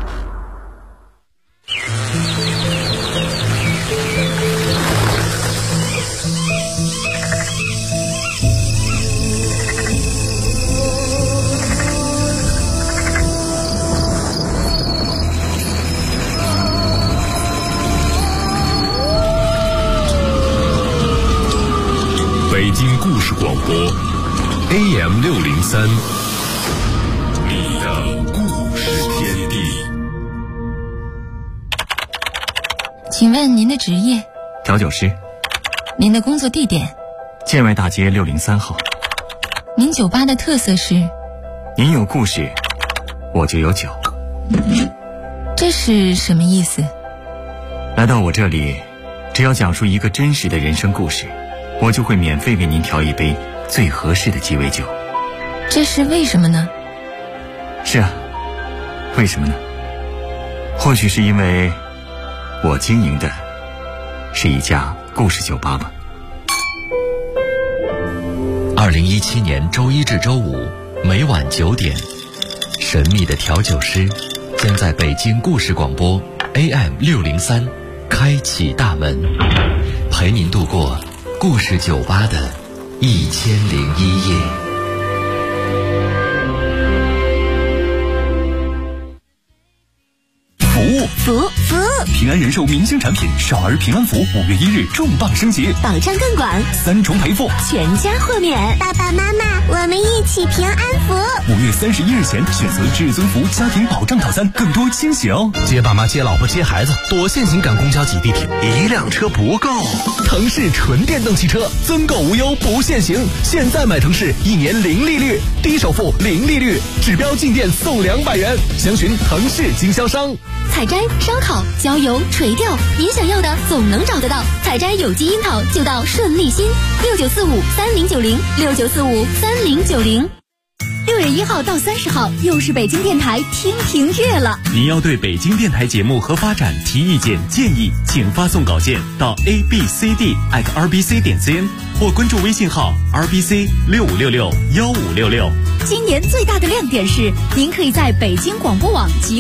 北京故事广播 AM 603，你的故事天地。 请问您的职业？ 调酒师。 您的工作地点？ 建外大街603号。 您酒吧的特色是？ 您有故事，我就有酒。 这是什么意思？ 来到我这里，只要讲述一个真实的人生故事，我就会免费为您调一杯最合适的鸡尾酒。 这是为什么呢？ 是啊，为什么呢？或许是因为我经营的是一家故事酒吧吧。 2017年周一至周五每晚9点，神秘的调酒师将在北京故事广播 AM 603开启大门，陪您度过故事酒吧的1001夜。 平安人寿明星产品少儿平安福5月1日重磅升级， 保障更广 ，3重赔付， 全家豁免。爸爸妈妈，我们一起平安福。 5月31日前选择至尊福家庭保障套餐，更多惊喜哦！ 接爸妈、接老婆、接孩子，多限行赶公交挤地铁， 一辆车不够。 腾势纯电动汽车增购无忧不限行，现在买腾势1年0利率，低首付0利率，指标进店送200元，详询腾势经销商。 采摘、烧烤、浇油、垂钓，您想要的总能找得到。采摘有机樱桃就到顺利新，69453090，69453090。 6月1号到30号又是北京电台听评月了。 您要对北京电台节目和发展提意见建议，请发送稿件到 abcd@rbc.cn 或关注微信号 rbc65661566。 今年最大的亮点是，您可以在北京广播网及